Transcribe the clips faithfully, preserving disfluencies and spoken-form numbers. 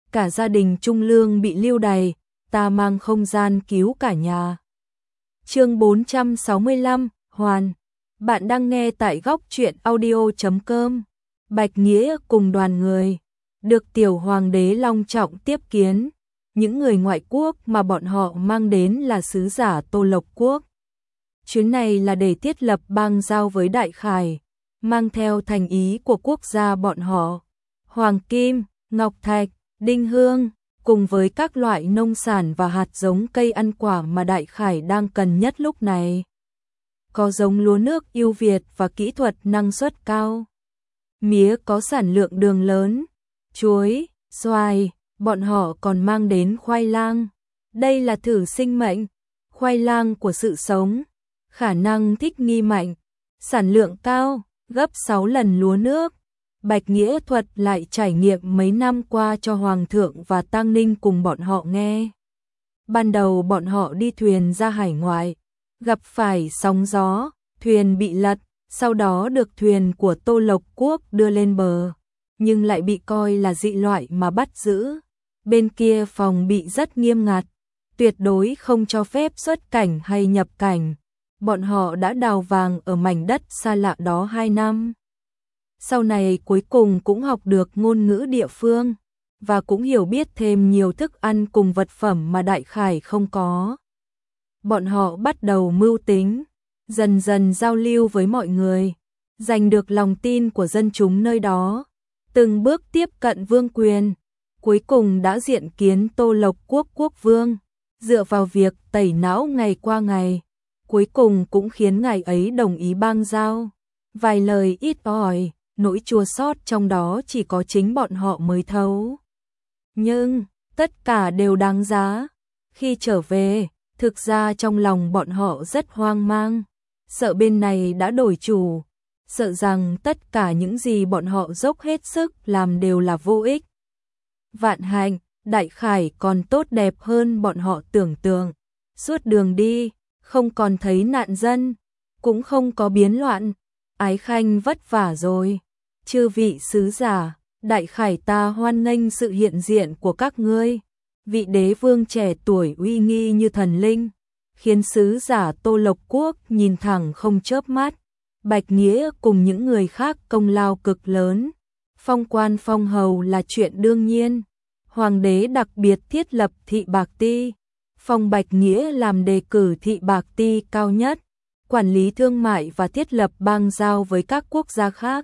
cả gia đình Trung Lương bị lưu đày, ta mang không gian cứu cả nhà. Chương bốn trăm sáu mươi lăm, Hoàn. Bạn đang nghe tại góc truyện audio chấm com. Bạch Nghĩa cùng đoàn người được tiểu hoàng đế long trọng tiếp kiến. Những người ngoại quốc mà bọn họ mang đến là sứ giả Tô Lộc Quốc. Chuyến này là để thiết lập bang giao với Đại Khải, mang theo thành ý của quốc gia bọn họ. Hoàng kim, ngọc thạch, đinh hương, cùng với các loại nông sản và hạt giống cây ăn quả mà Đại Khải đang cần nhất lúc này. Có giống lúa nước ưu việt và kỹ thuật năng suất cao. Mía có sản lượng đường lớn, chuối, xoài, bọn họ còn mang đến khoai lang. Đây là thử sinh mệnh, khoai lang của sự sống, khả năng thích nghi mạnh, sản lượng cao, gấp sáu lần lúa nước. Bạch Nghĩa thuật lại trải nghiệm mấy năm qua cho Hoàng thượng và Tang Ninh cùng bọn họ nghe. Ban đầu bọn họ đi thuyền ra hải ngoại, gặp phải sóng gió, thuyền bị lật, sau đó được thuyền của Tô Lộc Quốc đưa lên bờ, nhưng lại bị coi là dị loại mà bắt giữ. Bên kia phòng bị rất nghiêm ngặt, tuyệt đối không cho phép xuất cảnh hay nhập cảnh. Bọn họ đã đào vàng ở mảnh đất xa lạ đó hai năm. Sau này cuối cùng cũng học được ngôn ngữ địa phương, và cũng hiểu biết thêm nhiều thức ăn cùng vật phẩm mà Đại Khải không có. Bọn họ bắt đầu mưu tính, dần dần giao lưu với mọi người, giành được lòng tin của dân chúng nơi đó, từng bước tiếp cận vương quyền, cuối cùng đã diện kiến Tô Lộc Quốc quốc vương, dựa vào việc tẩy não ngày qua ngày, cuối cùng cũng khiến ngài ấy đồng ý bang giao. Vài lời ít ỏi, nỗi chua xót trong đó chỉ có chính bọn họ mới thấu. Nhưng, tất cả đều đáng giá. Khi trở về, thực ra trong lòng bọn họ rất hoang mang, sợ bên này đã đổi chủ, sợ rằng tất cả những gì bọn họ dốc hết sức làm đều là vô ích. Vạn hạnh, Đại Khải còn tốt đẹp hơn bọn họ tưởng tượng. Suốt đường đi, không còn thấy nạn dân, cũng không có biến loạn. Ái Khanh vất vả rồi. Chư vị sứ giả, Đại Khải ta hoan nghênh sự hiện diện của các ngươi. Vị đế vương trẻ tuổi uy nghi như thần linh, khiến sứ giả Tô Lộc Quốc nhìn thẳng không chớp mắt. Bạch Nghĩa cùng những người khác công lao cực lớn, phong quan phong hầu là chuyện đương nhiên. Hoàng đế đặc biệt thiết lập thị bạc ti, phong Bạch Nghĩa làm đề cử thị bạc ti cao nhất, quản lý thương mại và thiết lập bang giao với các quốc gia khác.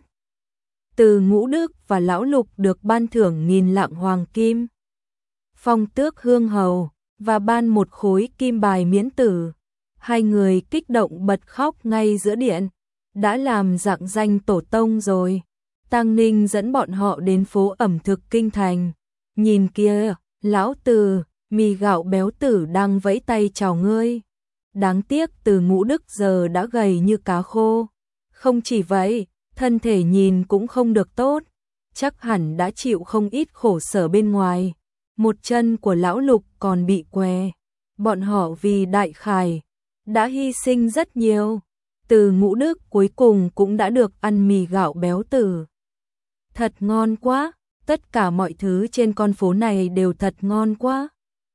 Từ Ngũ Đức và Lão Lục được ban thưởng nghìn lạng hoàng kim, phong tước hương hầu và ban một khối kim bài miễn tử. Hai người kích động bật khóc ngay giữa điện, đã làm rạng danh tổ tông rồi. Tang Ninh dẫn bọn họ đến phố ẩm thực kinh thành. Nhìn kia, lão Từ, mì gạo béo tử đang vẫy tay chào ngươi. Đáng tiếc Từ Ngũ Đức giờ đã gầy như cá khô. Không chỉ vậy, thân thể nhìn cũng không được tốt, chắc hẳn đã chịu không ít khổ sở bên ngoài. Một chân của lão Lục còn bị què. Bọn họ vì Đại Khải đã hy sinh rất nhiều. Từ Ngũ Đức cuối cùng cũng đã được ăn mì gạo béo tử. Thật ngon quá, tất cả mọi thứ trên con phố này đều thật ngon quá.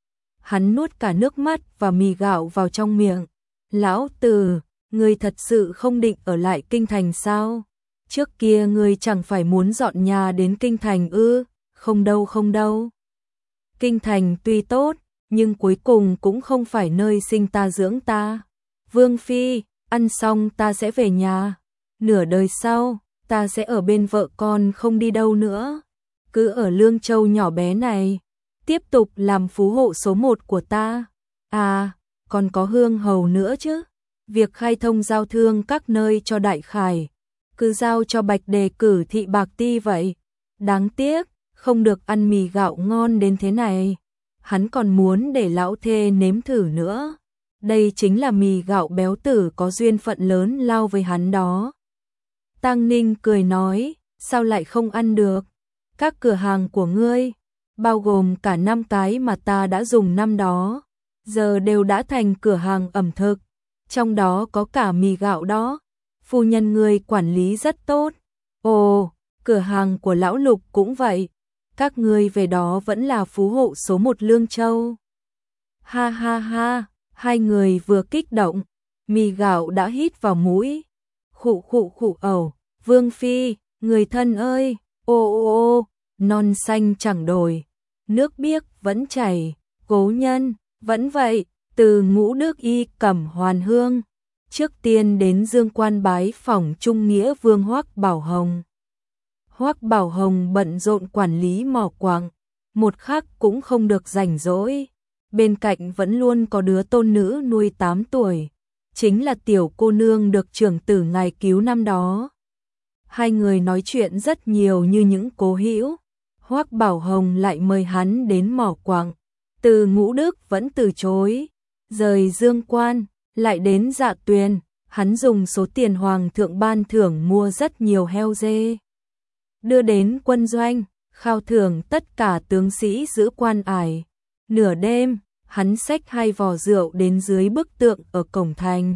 Hắn nuốt cả nước mắt và mì gạo vào trong miệng. Lão Từ, ngươi thật sự không định ở lại kinh thành sao? Trước kia ngươi chẳng phải muốn dọn nhà đến kinh thành ư? Không đâu không đâu. Kinh thành tuy tốt, nhưng cuối cùng cũng không phải nơi sinh ta dưỡng ta. Vương phi, ăn xong ta sẽ về nhà. Nửa đời sau, ta sẽ ở bên vợ con không đi đâu nữa. Cứ ở Lương Châu nhỏ bé này, tiếp tục làm phú hộ số một của ta. À, còn có hương hầu nữa chứ. Việc khai thông giao thương các nơi cho Đại Khải, cứ giao cho Bạch đề cử thị bạc ti vậy. Đáng tiếc, không được ăn mì gạo ngon đến thế này. Hắn còn muốn để lão thê nếm thử nữa. Đây chính là mì gạo béo tử có duyên phận lớn lao với hắn đó. Tang Ninh cười nói, sao lại không ăn được? Các cửa hàng của ngươi, bao gồm cả năm cái mà ta đã dùng năm đó, giờ đều đã thành cửa hàng ẩm thực, trong đó có cả mì gạo đó. Phu nhân ngươi quản lý rất tốt. Ồ, cửa hàng của lão Lục cũng vậy. các ngươi về đó vẫn là phú hộ số một Lương Châu. Ha ha ha, hai người vừa kích động, mì gạo đã hít vào mũi. Khụ khụ khụ ẩu, Vương Phi, người thân ơi, ô ô ô, non xanh chẳng đổi, nước biếc vẫn chảy, cố nhân, vẫn vậy, từ Ngũ Đức Y Cẩm Hoàn Hương. Trước tiên đến Dương Quan bái phỏng Trung Nghĩa Vương Hoắc Bảo Hồng. Hoắc Bảo Hồng bận rộn quản lý mỏ quặng, một khắc cũng không được rảnh rỗi. Bên cạnh vẫn luôn có đứa tôn nữ nuôi tám tuổi, chính là tiểu cô nương được trưởng tử ngài cứu năm đó. Hai người nói chuyện rất nhiều như những cố hữu. Hoắc Bảo Hồng lại mời hắn đến mỏ quặng, từ Ngũ Đức vẫn từ chối. Rời Dương Quan, lại đến Dạ Tuyền, hắn dùng số tiền hoàng thượng ban thưởng mua rất nhiều heo dê, đưa đến quân doanh, khao thưởng tất cả tướng sĩ giữ quan ải. Nửa đêm, hắn xách hai vò rượu đến dưới bức tượng ở cổng thành.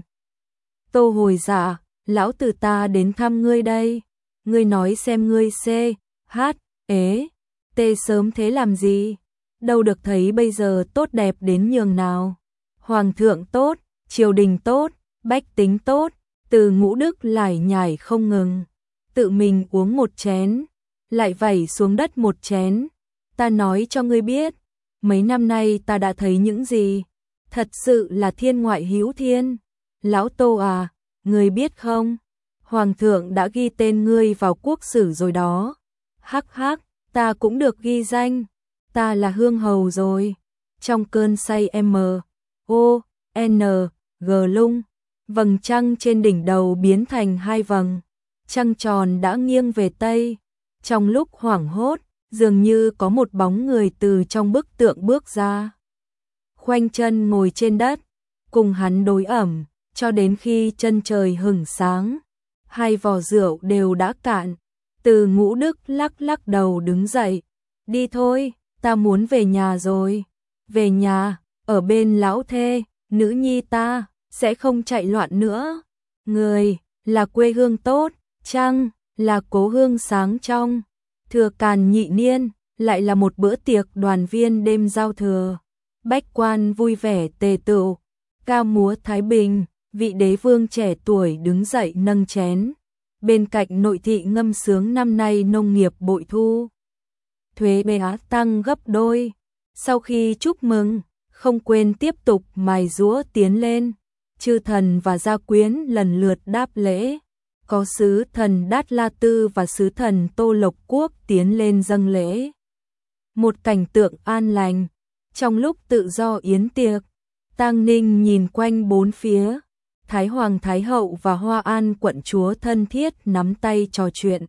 Tô Hồi Dạ, lão tử ta đến thăm ngươi đây. Ngươi nói xem ngươi C, H, ế, T sớm thế làm gì? Đâu được thấy bây giờ tốt đẹp đến nhường nào. Hoàng thượng tốt, triều đình tốt, bách tính tốt, từ Ngũ Đức lải nhải không ngừng. Tự mình uống một chén, lại vẩy xuống đất một chén. Ta nói cho ngươi biết, mấy năm nay ta đã thấy những gì, thật sự là thiên ngoại hữu thiên. Lão Tô à, ngươi biết không, Hoàng thượng đã ghi tên ngươi vào quốc sử rồi đó. Hắc hắc, ta cũng được ghi danh, ta là Hương Hầu rồi. Trong cơn say M, O, N, G lung, vầng trăng trên đỉnh đầu biến thành hai vầng, trăng tròn đã nghiêng về Tây. Trong lúc hoảng hốt, dường như có một bóng người từ trong bức tượng bước ra. Khoanh chân ngồi trên đất, cùng hắn đối ẩm, cho đến khi chân trời hửng sáng. Hai vò rượu đều đã cạn, từ Ngũ Đức lắc lắc đầu đứng dậy. Đi thôi, ta muốn về nhà rồi. Về nhà, ở bên lão thê, nữ nhi ta, sẽ không chạy loạn nữa. Người, là quê hương tốt, chăng, là cố hương sáng trong. Thừa càn nhị niên, lại là một bữa tiệc đoàn viên đêm giao thừa. Bách quan vui vẻ tề tựu, cao múa thái bình, vị đế vương trẻ tuổi đứng dậy nâng chén. Bên cạnh nội thị ngâm sướng năm nay nông nghiệp bội thu, thuế bá tăng gấp đôi. Sau khi chúc mừng, không quên tiếp tục mài giũa tiến lên. Chư thần và gia quyến lần lượt đáp lễ. Có sứ thần Đát La Tư và sứ thần Tô Lộc Quốc tiến lên dâng lễ. Một cảnh tượng an lành. Trong lúc tự do yến tiệc, Tang Ninh nhìn quanh bốn phía. Thái Hoàng Thái Hậu và Hoa An quận chúa thân thiết nắm tay trò chuyện.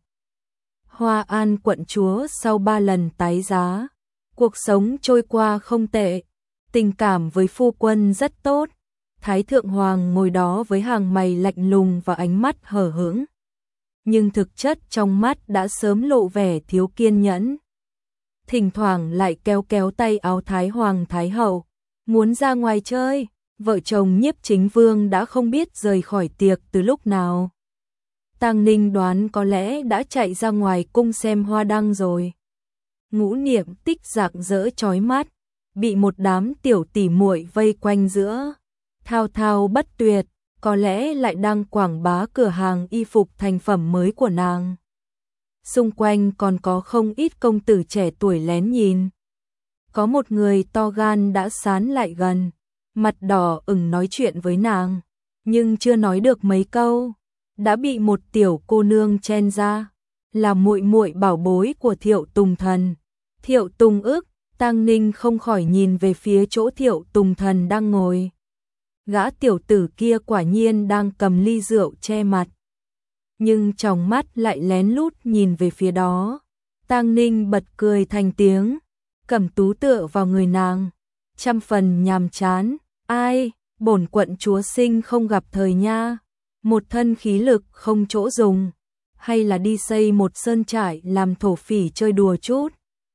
Hoa An quận chúa sau ba lần tái giá, cuộc sống trôi qua không tệ, tình cảm với phu quân rất tốt. Thái Thượng Hoàng ngồi đó với hàng mày lạnh lùng và ánh mắt hờ hững, nhưng thực chất trong mắt đã sớm lộ vẻ thiếu kiên nhẫn. Thỉnh thoảng lại kéo kéo tay áo Thái Hoàng Thái Hậu, muốn ra ngoài chơi. Vợ chồng Nhiếp Chính Vương đã không biết rời khỏi tiệc từ lúc nào. Tang Ninh đoán có lẽ đã chạy ra ngoài cung xem hoa đăng rồi. Ngũ Niệm Tích rạng rỡ chói mắt, bị một đám tiểu tỷ muội vây quanh giữa, thao thao bất tuyệt, có lẽ lại đang quảng bá cửa hàng y phục thành phẩm mới của nàng. Xung quanh còn có không ít công tử trẻ tuổi lén nhìn. Có một người to gan đã sán lại gần, mặt đỏ ửng nói chuyện với nàng, nhưng chưa nói được mấy câu, đã bị một tiểu cô nương chen ra, là muội muội bảo bối của Thiệu Tùng Thần. Thiệu Tùng ức, Tang Ninh không khỏi nhìn về phía chỗ Thiệu Tùng Thần đang ngồi. Gã tiểu tử kia quả nhiên đang cầm ly rượu che mặt, nhưng trong mắt lại lén lút nhìn về phía đó. Tang Ninh bật cười thành tiếng, Cẩm Tú tựa vào người nàng, trăm phần nhàm chán. Ai, bổn quận chúa sinh không gặp thời nha, một thân khí lực không chỗ dùng, hay là đi xây một sơn trại làm thổ phỉ chơi đùa chút.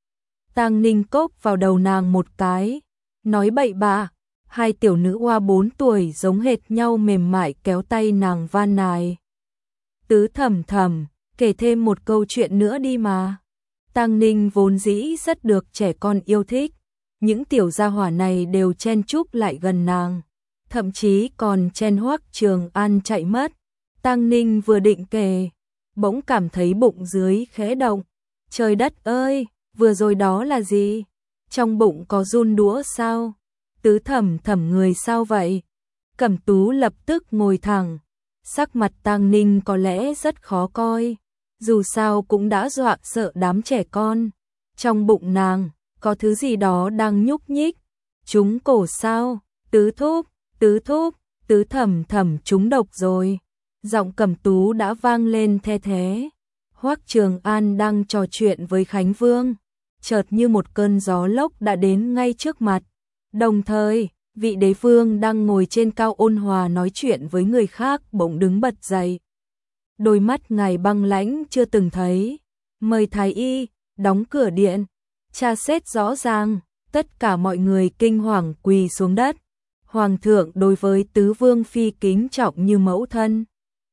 Tang Ninh cốc vào đầu nàng một cái, nói bậy bạ. Hai tiểu nữ hoa bốn tuổi giống hệt nhau mềm mại kéo tay nàng van nài. Tứ Thẩm Thẩm, kể thêm một câu chuyện nữa đi mà. Tang Ninh vốn dĩ rất được trẻ con yêu thích, những tiểu gia hỏa này đều chen chúc lại gần nàng, thậm chí còn chen Hoắc Trường An chạy mất. Tang Ninh vừa định kề, bỗng cảm thấy bụng dưới khẽ động. Trời đất ơi, vừa rồi đó là gì? Trong bụng có run đũa sao? Tứ Thẩm Thẩm người sao vậy? Cẩm Tú lập tức ngồi thẳng, sắc mặt Tang Ninh có lẽ rất khó coi, dù sao cũng đã dọa sợ đám trẻ con. Trong bụng nàng có thứ gì đó đang nhúc nhích. Trúng cổ sao? Tứ thúc, tứ thúc, Tứ Thẩm Thẩm trúng độc rồi. Giọng Cẩm Tú đã vang lên the thế. Hoắc Trường An đang trò chuyện với Khánh Vương, chợt như một cơn gió lốc đã đến ngay trước mặt. Đồng thời, vị đế vương đang ngồi trên cao ôn hòa nói chuyện với người khác bỗng đứng bật dậy. Đôi mắt ngài băng lãnh chưa từng thấy. Mời thái y, đóng cửa điện, tra xét rõ ràng. Tất cả mọi người kinh hoàng quỳ xuống đất. Hoàng thượng đối với tứ vương phi kính trọng như mẫu thân.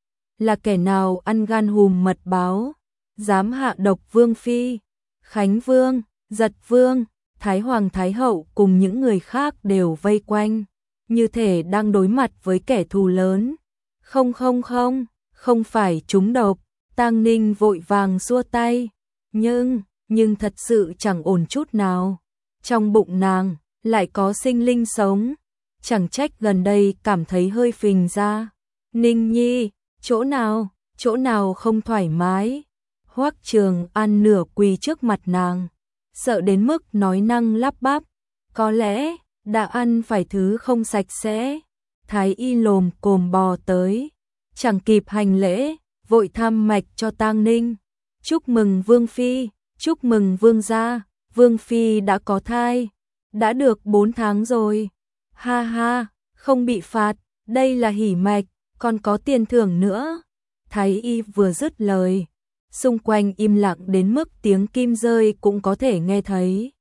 Là kẻ nào ăn gan hùm mật báo, dám hạ độc vương phi? Khánh Vương, Giật Vương, Thái Hoàng Thái Hậu cùng những người khác đều vây quanh, như thể đang đối mặt với kẻ thù lớn. Không không không, không phải trúng độc. Tang Ninh vội vàng xua tay. Nhưng, nhưng thật sự chẳng ổn chút nào. Trong bụng nàng lại có sinh linh sống. Chẳng trách gần đây cảm thấy hơi phình ra. Ninh Nhi, chỗ nào, chỗ nào không thoải mái? Hoắc Trường An nửa quỳ trước mặt nàng, sợ đến mức nói năng lắp bắp. Có lẽ đã ăn phải thứ không sạch sẽ. Thái y lồm cồm bò tới, chẳng kịp hành lễ, vội thăm mạch cho Tang Ninh. Chúc mừng Vương Phi, chúc mừng Vương gia, Vương Phi đã có thai, đã được bốn tháng rồi. Ha ha, không bị phạt, đây là hỉ mạch, còn có tiền thưởng nữa. Thái y vừa dứt lời, xung quanh im lặng đến mức tiếng kim rơi cũng có thể nghe thấy.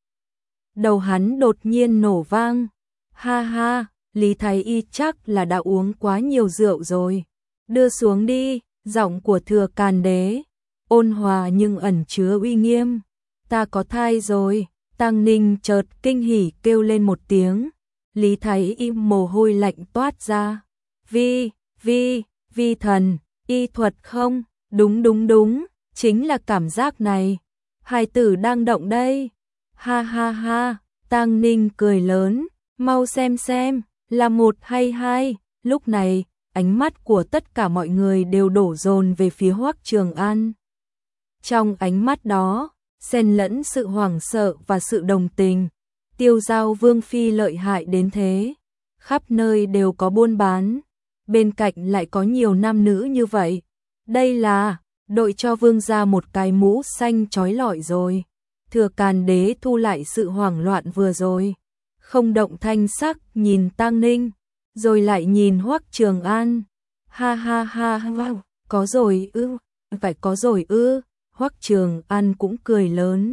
Đầu hắn đột nhiên nổ vang. Ha ha, Lý Thái y chắc là đã uống quá nhiều rượu rồi. Đưa xuống đi, giọng của Thừa Càn Đế, ôn hòa nhưng ẩn chứa uy nghiêm. Ta có thai rồi. Tang Ninh chợt kinh hỉ kêu lên một tiếng. Lý Thái y mồ hôi lạnh toát ra. Vi, vi, vi thần, y thuật không? Đúng đúng đúng, chính là cảm giác này. Hài tử đang động đây. Ha ha ha, Tang Ninh cười lớn, mau xem xem, là một hay hai. Lúc này, ánh mắt của tất cả mọi người đều đổ dồn về phía Hoắc Trường An. Trong ánh mắt đó, xen lẫn sự hoảng sợ và sự đồng tình. Tiêu Giao Vương Phi lợi hại đến thế, khắp nơi đều có buôn bán, bên cạnh lại có nhiều nam nữ như vậy. Đây là đội cho Vương gia một cái mũ xanh chói lọi rồi. Thừa Càn Đế thu lại sự hoảng loạn vừa rồi, không động thanh sắc nhìn Tang Ninh, rồi lại nhìn Hoắc Trường An. Ha ha ha, wow, có rồi ư, phải có rồi ư. Hoắc Trường An cũng cười lớn.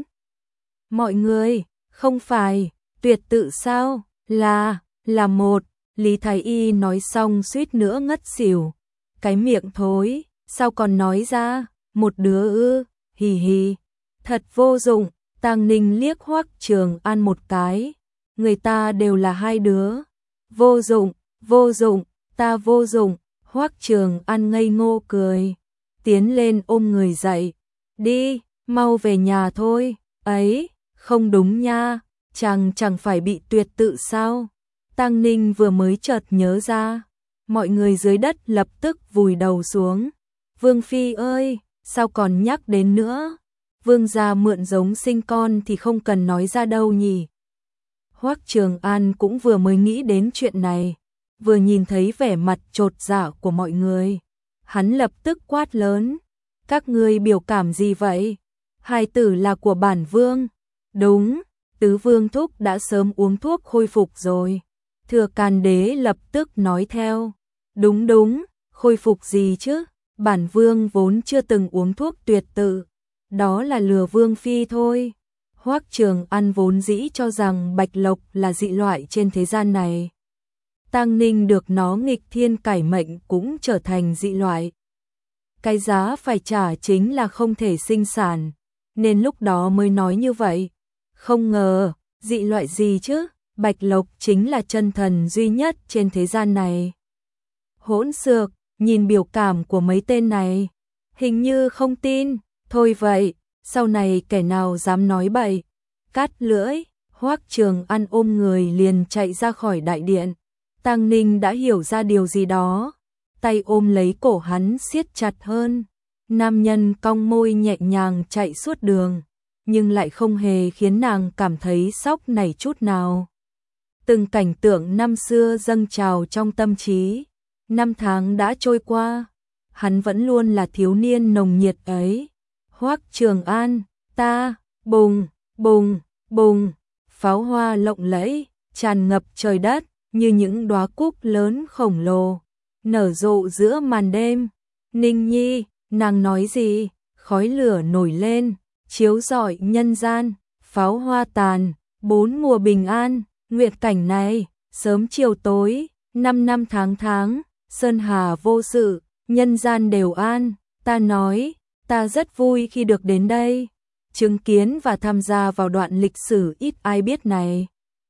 Mọi người, không phải tuyệt tự sao? Là, là một. Lý Thái y nói xong suýt nữa ngất xỉu. Cái miệng thối, sao còn nói ra? Một đứa ư? Hì hì. Thật vô dụng. Tang Ninh liếc Hoắc Trường An một cái. Người ta đều là hai đứa. Vô dụng, vô dụng, ta vô dụng. Hoắc Trường An ngây ngô cười, tiến lên ôm người dậy. Đi, mau về nhà thôi. Ấy, không đúng nha, chàng chẳng phải bị tuyệt tự sao? Tang Ninh vừa mới chợt nhớ ra. Mọi người dưới đất lập tức vùi đầu xuống. Vương Phi ơi, sao còn nhắc đến nữa? Vương gia mượn giống sinh con thì không cần nói ra đâu nhỉ? Hoắc Trường An cũng vừa mới nghĩ đến chuyện này, vừa nhìn thấy vẻ mặt chột dạ của mọi người, hắn lập tức quát lớn. Các ngươi biểu cảm gì vậy? Hài tử là của bản vương. Đúng, tứ vương thúc đã sớm uống thuốc khôi phục rồi. Thừa Càn Đế lập tức nói theo. Đúng đúng, khôi phục gì chứ? Bản vương vốn chưa từng uống thuốc tuyệt tự. Đó là lừa Vương Phi thôi. Hoắc Trường An vốn dĩ cho rằng bạch lộc là dị loại trên thế gian này. Tang Ninh được nó nghịch thiên cải mệnh cũng trở thành dị loại. Cái giá phải trả chính là không thể sinh sản. nên lúc đó mới nói như vậy. Không ngờ, dị loại gì chứ, Bạch Lộc chính là chân thần duy nhất trên thế gian này. Hỗn xược, nhìn biểu cảm của mấy tên này, hình như không tin, thôi vậy, sau này kẻ nào dám nói bậy. Cắt lưỡi, Hoắc Trường An ôm người liền chạy ra khỏi đại điện. Tang Ninh đã hiểu ra điều gì đó, tay ôm lấy cổ hắn siết chặt hơn. Nam nhân cong môi nhẹ nhàng chạy suốt đường, nhưng lại không hề khiến nàng cảm thấy sốc nảy chút nào. Từng cảnh tượng năm xưa dâng trào trong tâm trí. Năm tháng đã trôi qua, hắn vẫn luôn là thiếu niên nồng nhiệt ấy. Hoắc Trường An, ta, bùng, bùng, bùng, pháo hoa lộng lẫy, tràn ngập trời đất, như những đóa cúc lớn khổng lồ, nở rộ giữa màn đêm. Ninh Nhi, nàng nói gì? Khói lửa nổi lên, chiếu rọi nhân gian, pháo hoa tàn, bốn mùa bình an, nguyệt cảnh này, sớm chiều tối, năm năm tháng tháng, sơn hà vô sự, nhân gian đều an. Ta nói, ta rất vui khi được đến đây, chứng kiến và tham gia vào đoạn lịch sử ít ai biết này.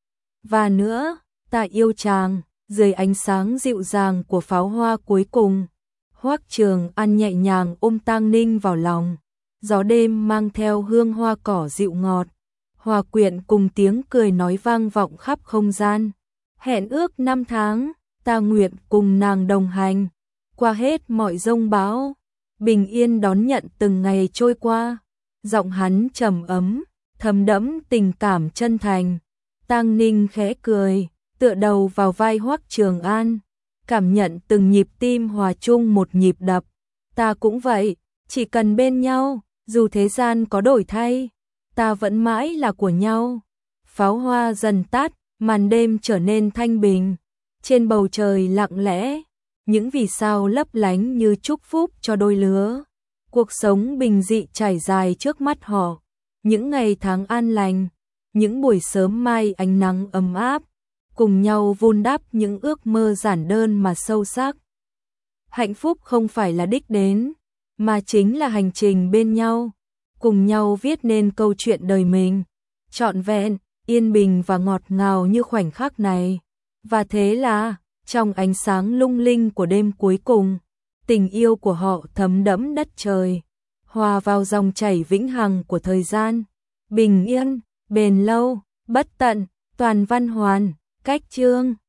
Và nữa, ta yêu chàng, dưới ánh sáng dịu dàng của pháo hoa cuối cùng. Hoắc Trường An nhẹ nhàng ôm Tang Ninh vào lòng, gió đêm mang theo hương hoa cỏ dịu ngọt, hòa quyện cùng tiếng cười nói vang vọng khắp không gian. Hẹn ước năm tháng, ta nguyện cùng nàng đồng hành, qua hết mọi giông bão, bình yên đón nhận từng ngày trôi qua. Giọng hắn trầm ấm, thấm đẫm tình cảm chân thành. Tang Ninh khẽ cười, tựa đầu vào vai Hoắc Trường An, cảm nhận từng nhịp tim hòa chung một nhịp đập. Ta cũng vậy, chỉ cần bên nhau, dù thế gian có đổi thay, ta vẫn mãi là của nhau. Pháo hoa dần tắt, màn đêm trở nên thanh bình. Trên bầu trời lặng lẽ, những vì sao lấp lánh như chúc phúc cho đôi lứa. Cuộc sống bình dị trải dài trước mắt họ, những ngày tháng an lành, những buổi sớm mai ánh nắng ấm áp, cùng nhau vun đắp những ước mơ giản đơn mà sâu sắc. Hạnh phúc không phải là đích đến, mà chính là hành trình bên nhau, cùng nhau viết nên câu chuyện đời mình, trọn vẹn, yên bình và ngọt ngào như khoảnh khắc này. Và thế là, trong ánh sáng lung linh của đêm cuối cùng, tình yêu của họ thấm đẫm đất trời, hòa vào dòng chảy vĩnh hằng của thời gian, bình yên, bền lâu, bất tận, toàn văn hoàn, cách chương.